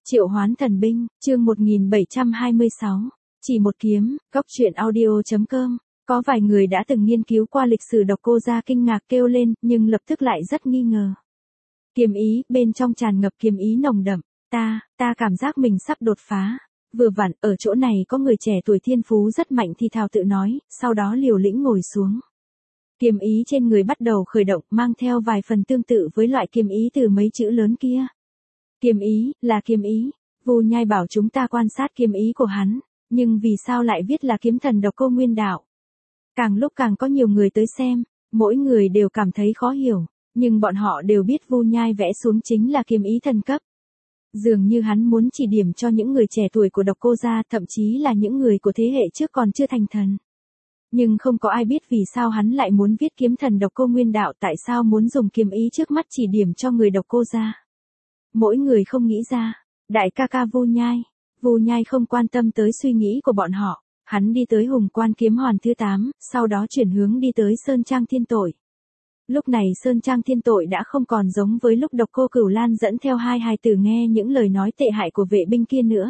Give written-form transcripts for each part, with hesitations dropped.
Triệu Hoán Thần Binh, chương 1726, chỉ một kiếm, Góc Truyện Audio.com. Có vài người đã từng nghiên cứu qua lịch sử Độc Cô Gia kinh ngạc kêu lên, nhưng lập tức lại rất nghi ngờ. Kiếm ý, bên trong tràn ngập kiếm ý nồng đậm, ta cảm giác mình sắp đột phá. Vừa vặn, ở chỗ này có người trẻ tuổi thiên phú rất mạnh thì thào tự nói, sau đó liều lĩnh ngồi xuống. Kiếm ý trên người bắt đầu khởi động, mang theo vài phần tương tự với loại kiếm ý từ mấy chữ lớn kia. Kiếm ý, là kiếm ý. Vu Nhai bảo chúng ta quan sát kiếm ý của hắn, nhưng vì sao lại viết là kiếm thần Độc Cô Nguyên Đạo? Càng lúc càng có nhiều người tới xem, mỗi người đều cảm thấy khó hiểu, nhưng bọn họ đều biết Vu Nhai vẽ xuống chính là kiếm ý thần cấp. Dường như hắn muốn chỉ điểm cho những người trẻ tuổi của Độc Cô Gia, thậm chí là những người của thế hệ trước còn chưa thành thần. Nhưng không có ai biết vì sao hắn lại muốn viết kiếm thần Độc Cô Nguyên Đạo, tại sao muốn dùng kiếm ý trước mắt chỉ điểm cho người Độc Cô Gia. Mỗi người không nghĩ ra. Đại ca ca Vu Nhai không quan tâm tới suy nghĩ của bọn họ, hắn đi tới Hùng Quan Kiếm Hoàn thứ 8, sau đó chuyển hướng đi tới Sơn Trang Thiên Tội. Lúc này Sơn Trang Thiên Tội đã không còn giống với lúc Độc Cô Cửu Lan dẫn theo hai hài tử nghe những lời nói tệ hại của vệ binh kia nữa.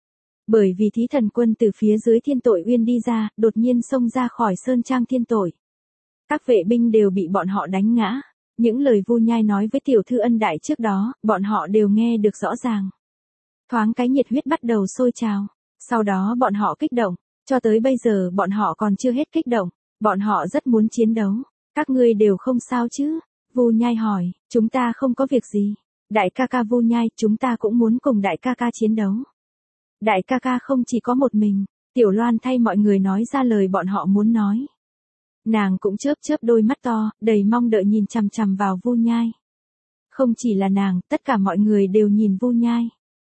Bởi vì Thí Thần Quân từ phía dưới Thiên Tội Uyên đi ra, đột nhiên xông ra khỏi Sơn Trang Thiên Tội. Các vệ binh đều bị bọn họ đánh ngã. Những lời Vu Nhai nói với tiểu thư Ân Đại trước đó, bọn họ đều nghe được rõ ràng. Thoáng cái nhiệt huyết bắt đầu sôi trào. Sau đó bọn họ kích động. Cho tới bây giờ bọn họ còn chưa hết kích động. Bọn họ rất muốn chiến đấu. Các ngươi đều không sao chứ? Vu Nhai hỏi. Chúng ta không có việc gì. Đại ca ca Vu Nhai, chúng ta cũng muốn cùng đại ca ca chiến đấu. Đại ca ca không chỉ có một mình. Tiểu Loan thay mọi người nói ra lời bọn họ muốn nói. Nàng cũng chớp chớp đôi mắt to, đầy mong đợi nhìn chằm chằm vào Vu Nhai. Không chỉ là nàng, tất cả mọi người đều nhìn Vu Nhai.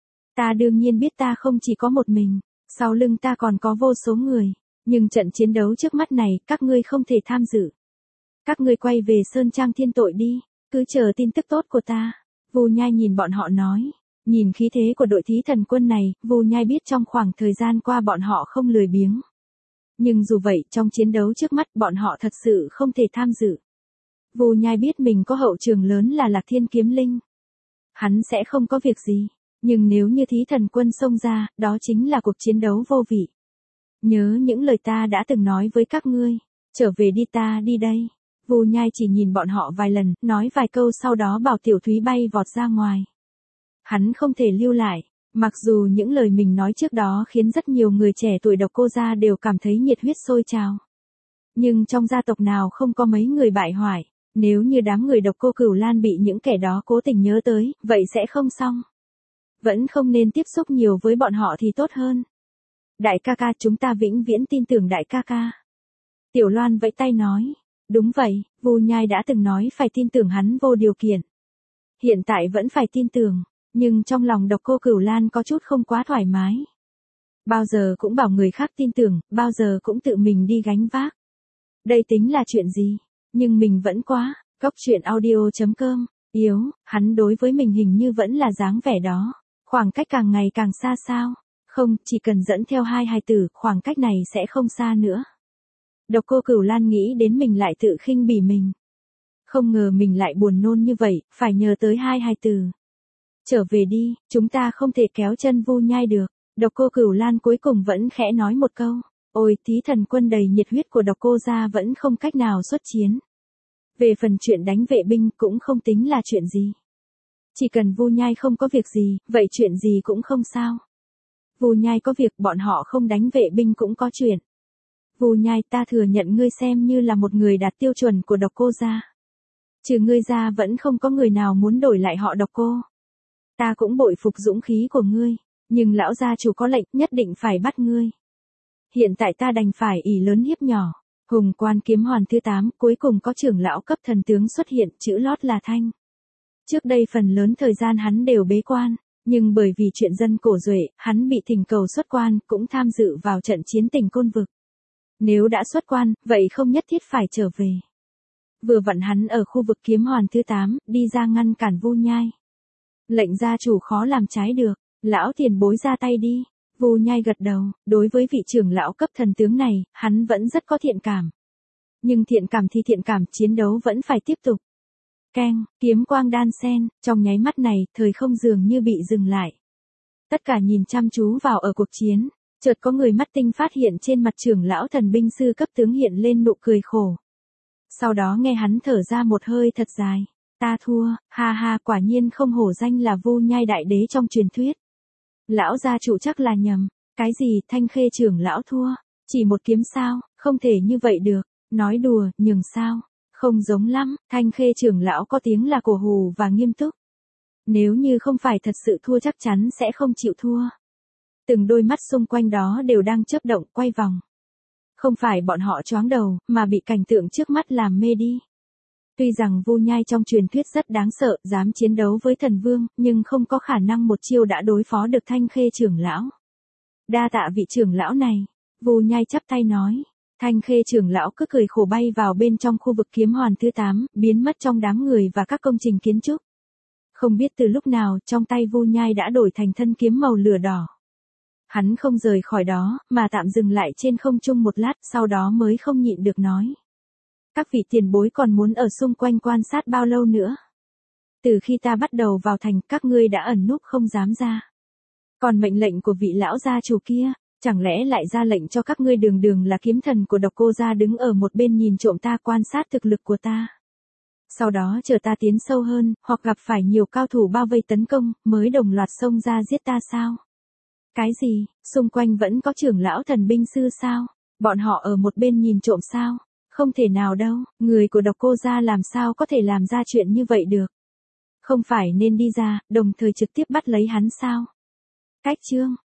Ta đương nhiên biết ta không chỉ có một mình, sau lưng ta còn có vô số người, nhưng trận chiến đấu trước mắt này, các ngươi không thể tham dự. Các ngươi quay về Sơn Trang Thiên Tội đi, cứ chờ tin tức tốt của ta. Vu Nhai nhìn bọn họ nói, nhìn khí thế của đội Thí Thần Quân này, Vu Nhai biết trong khoảng thời gian qua bọn họ không lười biếng. Nhưng dù vậy, trong chiến đấu trước mắt bọn họ thật sự không thể tham dự. Vu Nhai biết mình có hậu trường lớn là Lạc Thiên Kiếm Linh. Hắn sẽ không có việc gì, nhưng nếu như Thí Thần Quân xông ra, đó chính là cuộc chiến đấu vô vị. Nhớ những lời ta đã từng nói với các ngươi, trở về đi, ta đi đây. Vu Nhai chỉ nhìn bọn họ vài lần, nói vài câu sau đó bảo Tiểu Thúy bay vọt ra ngoài. Hắn không thể lưu lại. Mặc dù những lời mình nói trước đó khiến rất nhiều người trẻ tuổi Độc Cô Gia đều cảm thấy nhiệt huyết sôi trào. Nhưng trong gia tộc nào không có mấy người bại hoại, nếu như đám người Độc Cô Cửu Lan bị những kẻ đó cố tình nhớ tới, vậy sẽ không xong. Vẫn không nên tiếp xúc nhiều với bọn họ thì tốt hơn. Đại ca ca, chúng ta vĩnh viễn tin tưởng đại ca ca. Tiểu Loan vẫy tay nói, đúng vậy, Vu Nhai đã từng nói phải tin tưởng hắn vô điều kiện. Hiện tại vẫn phải tin tưởng. Nhưng trong lòng Độc Cô Cửu Lan có chút không quá thoải mái. Bao giờ cũng bảo người khác tin tưởng, bao giờ cũng tự mình đi gánh vác. Đây tính là chuyện gì? Nhưng mình vẫn quá. Góc Truyện Audio.com. Yếu, hắn đối với mình hình như vẫn là dáng vẻ đó. Khoảng cách càng ngày càng xa sao? Không, chỉ cần dẫn theo hai hài tử, khoảng cách này sẽ không xa nữa. Độc Cô Cửu Lan nghĩ đến mình lại tự khinh bỉ mình. Không ngờ mình lại buồn nôn như vậy, phải nhờ tới hai hài tử. Trở về đi, chúng ta không thể kéo chân Vu Nhai được. Độc Cô Cửu Lan cuối cùng vẫn khẽ nói một câu. Ôi, Thí Thần Quân đầy nhiệt huyết của Độc Cô Gia vẫn không cách nào xuất chiến. Về phần chuyện đánh vệ binh cũng không tính là chuyện gì. Chỉ cần Vu Nhai không có việc gì, vậy chuyện gì cũng không sao. Vu Nhai có việc, bọn họ không đánh vệ binh cũng có chuyện. Vu Nhai, ta thừa nhận ngươi xem như là một người đạt tiêu chuẩn của Độc Cô Gia. Trừ ngươi ra vẫn không có người nào muốn đổi lại họ Độc Cô. Ta cũng bội phục dũng khí của ngươi, nhưng lão gia chủ có lệnh nhất định phải bắt ngươi. Hiện tại ta đành phải ỷ lớn hiếp nhỏ. Hùng Quan Kiếm Hoàn thứ 8, cuối cùng có trưởng lão cấp thần tướng xuất hiện, chữ lót là Thanh. Trước đây phần lớn thời gian hắn đều bế quan, nhưng bởi vì chuyện dân cổ duệ, hắn bị thỉnh cầu xuất quan, cũng tham dự vào trận chiến Tỉnh Côn Vực. Nếu đã xuất quan, vậy không nhất thiết phải trở về. Vừa vặn hắn ở khu vực Kiếm Hoàn thứ 8, đi ra ngăn cản Vu Nhai. Lệnh gia chủ khó làm trái được, lão tiền bối ra tay đi. Vu Nhai gật đầu, đối với vị trưởng lão cấp thần tướng này, hắn vẫn rất có thiện cảm. Nhưng thiện cảm thì thiện cảm, chiến đấu vẫn phải tiếp tục. Keng, kiếm quang đan sen, trong nháy mắt này, thời không dường như bị dừng lại. Tất cả nhìn chăm chú vào ở cuộc chiến, chợt có người mắt tinh phát hiện trên mặt trưởng lão thần binh sư cấp tướng hiện lên nụ cười khổ. Sau đó nghe hắn thở ra một hơi thật dài. Ta thua, ha ha, quả nhiên không hổ danh là Vu Nhai đại đế trong truyền thuyết. Lão gia chủ chắc là nhầm. Cái gì, Thanh Khê trưởng lão thua? Chỉ một kiếm sao? Không thể như vậy được. Nói đùa, nhưng sao? Không giống lắm, Thanh Khê trưởng lão có tiếng là cổ hù và nghiêm túc. Nếu như không phải thật sự thua chắc chắn sẽ không chịu thua. Từng đôi mắt xung quanh đó đều đang chớp động quay vòng. Không phải bọn họ choáng đầu, mà bị cảnh tượng trước mắt làm mê đi. Tuy rằng Vu Nhai trong truyền thuyết rất đáng sợ, dám chiến đấu với thần vương, nhưng không có khả năng một chiêu đã đối phó được Thanh Khê trưởng lão. Đa tạ vị trưởng lão này, Vu Nhai chắp tay nói. Thanh Khê trưởng lão cứ cười khổ bay vào bên trong khu vực kiếm hoàn thứ 8, biến mất trong đám người và các công trình kiến trúc. Không biết từ lúc nào, trong tay Vu Nhai đã đổi thành thân kiếm màu lửa đỏ. Hắn không rời khỏi đó, mà tạm dừng lại trên không trung một lát, sau đó mới không nhịn được nói. Các vị tiền bối còn muốn ở xung quanh quan sát bao lâu nữa? Từ khi ta bắt đầu vào thành, các ngươi đã ẩn núp không dám ra. Còn mệnh lệnh của vị lão gia chủ kia, chẳng lẽ lại ra lệnh cho các ngươi đường đường là kiếm thần của Độc Cô gia đứng ở một bên nhìn trộm ta quan sát thực lực của ta. Sau đó chờ ta tiến sâu hơn, hoặc gặp phải nhiều cao thủ bao vây tấn công, mới đồng loạt xông ra giết ta sao? Cái gì, xung quanh vẫn có trưởng lão thần binh sư sao? Bọn họ ở một bên nhìn trộm sao? Không thể nào đâu, người của Độc Cô gia làm sao có thể làm ra chuyện như vậy được? Không phải nên đi ra, đồng thời trực tiếp bắt lấy hắn sao? Cách chương